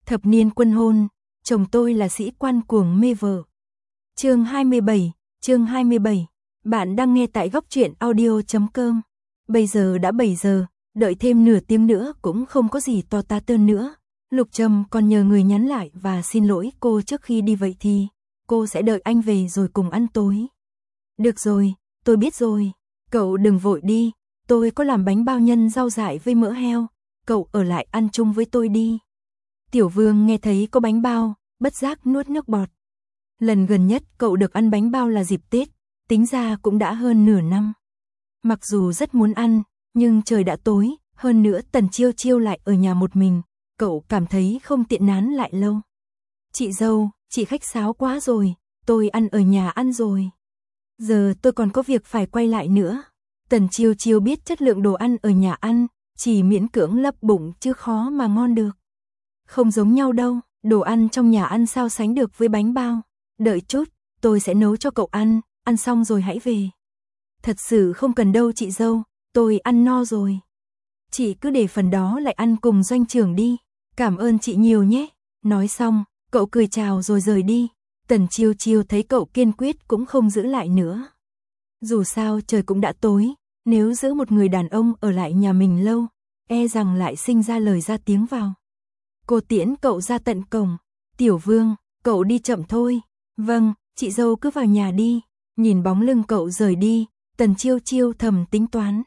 Thập niên quân hôn, chồng tôi là sĩ quan cuồng mê vợ. Chương 27, bạn đang nghe tại góc truyện audio.com. Bây giờ đã 7 giờ, đợi thêm nửa tiếng nữa cũng không có gì to tát hơn nữa. Lục Trầm còn nhờ người nhắn lại và xin lỗi cô trước khi đi, vậy thì cô sẽ đợi anh về rồi cùng ăn tối. Được rồi, tôi biết rồi, cậu đừng vội đi, tôi có làm bánh bao nhân rau dại với mỡ heo, cậu ở lại ăn chung với tôi đi. Tiểu Vương nghe thấy có bánh bao, bất giác nuốt nước bọt. Lần gần nhất cậu được ăn bánh bao là dịp Tết, tính ra cũng đã hơn nửa năm. Mặc dù rất muốn ăn, nhưng trời đã tối, hơn nữa Tần Chiêu Chiêu lại ở nhà một mình, cậu cảm thấy không tiện nán lại lâu. Chị dâu, chị khách sáo quá rồi, tôi ăn ở nhà ăn rồi. Giờ tôi còn có việc phải quay lại nữa. Tần Chiêu Chiêu biết chất lượng đồ ăn ở nhà ăn, chỉ miễn cưỡng lấp bụng chứ khó mà ngon được. Không giống nhau đâu, đồ ăn trong nhà ăn sao sánh được với bánh bao. Đợi chút, tôi sẽ nấu cho cậu ăn xong rồi hãy về. Thật sự không cần đâu chị dâu, tôi ăn no rồi. Chị cứ để phần đó lại ăn cùng doanh trưởng đi, cảm ơn chị nhiều nhé. Nói xong, cậu cười chào rồi rời đi. Tần Chiêu Chiêu thấy cậu kiên quyết cũng không giữ lại nữa. Dù sao trời cũng đã tối, nếu giữ một người đàn ông ở lại nhà mình lâu, e rằng lại sinh ra lời ra tiếng vào. Cô tiễn cậu ra tận cổng. Tiểu Vương, cậu đi chậm thôi. Vâng, chị dâu cứ vào nhà đi. Nhìn bóng lưng cậu rời đi, Tần Chiêu Chiêu thầm tính toán.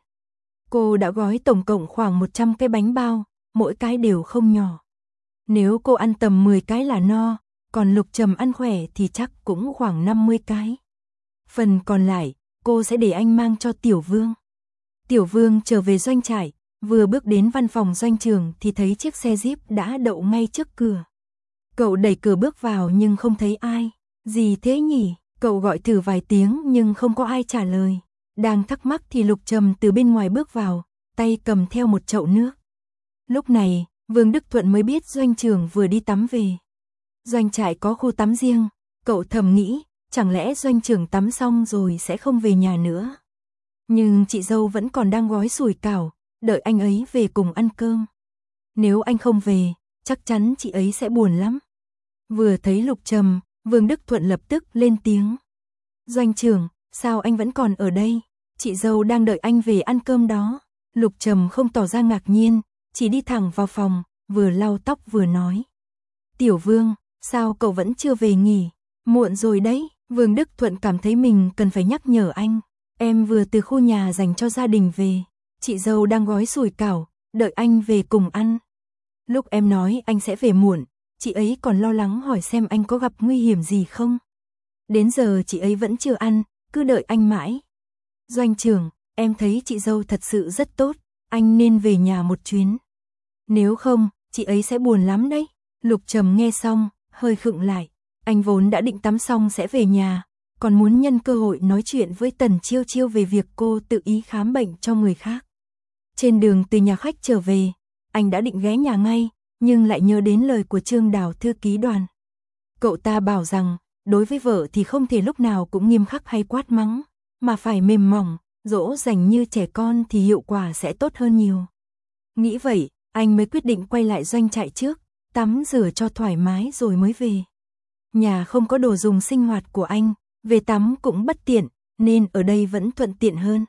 Cô đã gói tổng cộng khoảng 100 cái bánh bao, mỗi cái đều không nhỏ. Nếu cô ăn tầm 10 cái là no, còn Lục Trầm ăn khỏe thì chắc cũng khoảng 50 cái. Phần còn lại, cô sẽ để anh mang cho Tiểu Vương. Tiểu Vương trở về doanh trại, vừa bước đến văn phòng doanh trường thì thấy chiếc xe Jeep đã đậu ngay trước cửa. Cậu đẩy cửa bước vào nhưng không thấy ai. Gì thế nhỉ? Cậu gọi thử vài tiếng nhưng không có ai trả lời. Đang thắc mắc thì Lục Trầm từ bên ngoài bước vào, tay cầm theo một chậu nước. Lúc này, Vương Đức Thuận mới biết doanh trưởng vừa đi tắm về. Doanh trại có khu tắm riêng, cậu thầm nghĩ, chẳng lẽ doanh trưởng tắm xong rồi sẽ không về nhà nữa. Nhưng chị dâu vẫn còn đang gói sủi cảo, đợi anh ấy về cùng ăn cơm. Nếu anh không về, chắc chắn chị ấy sẽ buồn lắm. Vừa thấy Lục Trầm, Vương Đức Thuận lập tức lên tiếng. Doanh trưởng, sao anh vẫn còn ở đây? Chị dâu đang đợi anh về ăn cơm đó. Lục Trầm không tỏ ra ngạc nhiên, chỉ đi thẳng vào phòng, vừa lau tóc vừa nói. Tiểu Vương, sao cậu vẫn chưa về nghỉ? Muộn rồi đấy. Vương Đức Thuận cảm thấy mình cần phải nhắc nhở anh. Em vừa từ khu nhà dành cho gia đình về. Chị dâu đang gói sủi cảo, đợi anh về cùng ăn. Lúc em nói anh sẽ về muộn, chị ấy còn lo lắng hỏi xem anh có gặp nguy hiểm gì không. Đến giờ chị ấy vẫn chưa ăn, cứ đợi anh mãi. Doanh trưởng, em thấy chị dâu thật sự rất tốt, anh nên về nhà một chuyến. Nếu không, chị ấy sẽ buồn lắm đấy. Lục Trầm nghe xong, hơi khựng lại. Anh vốn đã định tắm xong sẽ về nhà, còn muốn nhân cơ hội nói chuyện với Tần Chiêu Chiêu về việc cô tự ý khám bệnh cho người khác. Trên đường từ nhà khách trở về, anh đã định ghé nhà ngay, nhưng lại nhớ đến lời của Trương Đào thư ký Đoàn. Cậu ta bảo rằng, đối với vợ thì không thể lúc nào cũng nghiêm khắc hay quát mắng, mà phải mềm mỏng, dỗ dành như trẻ con thì hiệu quả sẽ tốt hơn nhiều. Nghĩ vậy, anh mới quyết định quay lại doanh trại trước, tắm rửa cho thoải mái rồi mới về. Nhà không có đồ dùng sinh hoạt của anh, về tắm cũng bất tiện, nên ở đây vẫn thuận tiện hơn.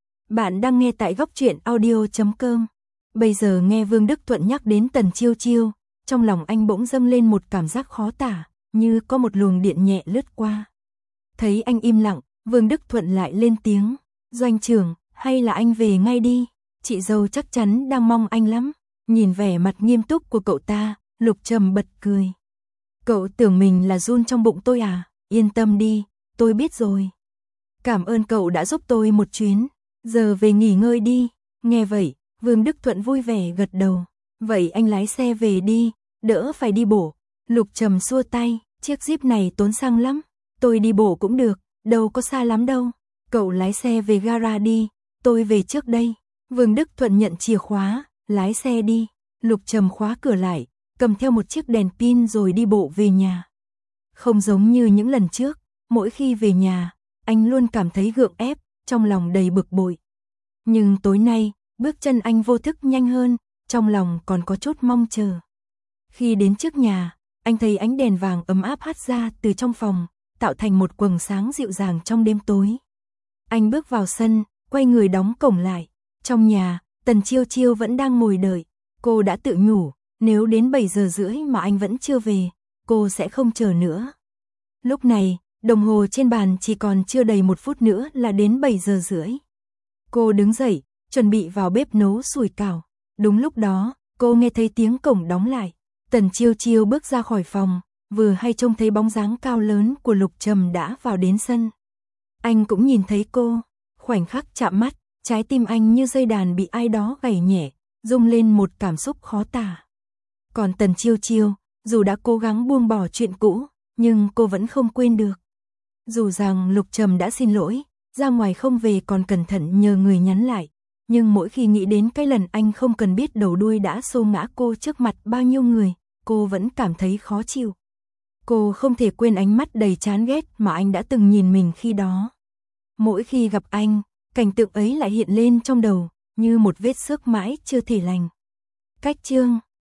Bạn đang nghe tại góc truyện audio.com. Bây giờ nghe Vương Đức Thuận nhắc đến Tần Chiêu Chiêu, trong lòng anh bỗng dâng lên một cảm giác khó tả, như có một luồng điện nhẹ lướt qua. Thấy anh im lặng, Vương Đức Thuận lại lên tiếng. Doanh trưởng, hay là anh về ngay đi, chị dâu chắc chắn đang mong anh lắm. Nhìn vẻ mặt nghiêm túc của cậu ta, Lục Trầm bật cười. Cậu tưởng mình là run trong bụng tôi à? Yên tâm đi, tôi biết rồi. Cảm ơn cậu đã giúp tôi một chuyến, giờ về nghỉ ngơi đi. Nghe vậy, Vương Đức Thuận vui vẻ gật đầu. Vậy anh lái xe về đi, đỡ phải đi bộ. Lục Trầm xua tay, chiếc Jeep này tốn xăng lắm. Tôi đi bộ cũng được, đâu có xa lắm đâu. Cậu lái xe về gara đi, tôi về trước đây. Vương Đức Thuận nhận chìa khóa, lái xe đi. Lục Trầm khóa cửa lại, cầm theo một chiếc đèn pin rồi đi bộ về nhà. Không giống như những lần trước, mỗi khi về nhà, anh luôn cảm thấy gượng ép, trong lòng đầy bực bội. Nhưng tối nay, bước chân anh vô thức nhanh hơn, trong lòng còn có chút mong chờ. Khi đến trước nhà, anh thấy ánh đèn vàng ấm áp hắt ra từ trong phòng, tạo thành một quầng sáng dịu dàng trong đêm tối. Anh bước vào sân, quay người đóng cổng lại. Trong nhà, Tần Chiêu Chiêu vẫn đang ngồi đợi. Cô đã tự nhủ, nếu đến 7 giờ rưỡi mà anh vẫn chưa về, cô sẽ không chờ nữa. Lúc này, đồng hồ trên bàn chỉ còn chưa đầy 1 phút nữa là đến 7 giờ rưỡi. Cô đứng dậy, chuẩn bị vào bếp nấu sủi cảo. Đúng lúc đó, cô nghe thấy tiếng cổng đóng lại. Tần Chiêu Chiêu bước ra khỏi phòng, vừa hay trông thấy bóng dáng cao lớn của Lục Trầm đã vào đến sân. Anh cũng nhìn thấy cô, khoảnh khắc chạm mắt, trái tim anh như dây đàn bị ai đó gảy nhẹ, rung lên một cảm xúc khó tả. Còn Tần Chiêu Chiêu, dù đã cố gắng buông bỏ chuyện cũ, nhưng cô vẫn không quên được. Dù rằng Lục Trầm đã xin lỗi, ra ngoài không về còn cẩn thận nhờ người nhắn lại, nhưng mỗi khi nghĩ đến cái lần anh không cần biết đầu đuôi đã xô ngã cô trước mặt bao nhiêu người, cô vẫn cảm thấy khó chịu. Cô không thể quên ánh mắt đầy chán ghét mà anh đã từng nhìn mình khi đó. Mỗi khi gặp anh, cảnh tượng ấy lại hiện lên trong đầu, như một vết xước mãi chưa thể lành. Cách chương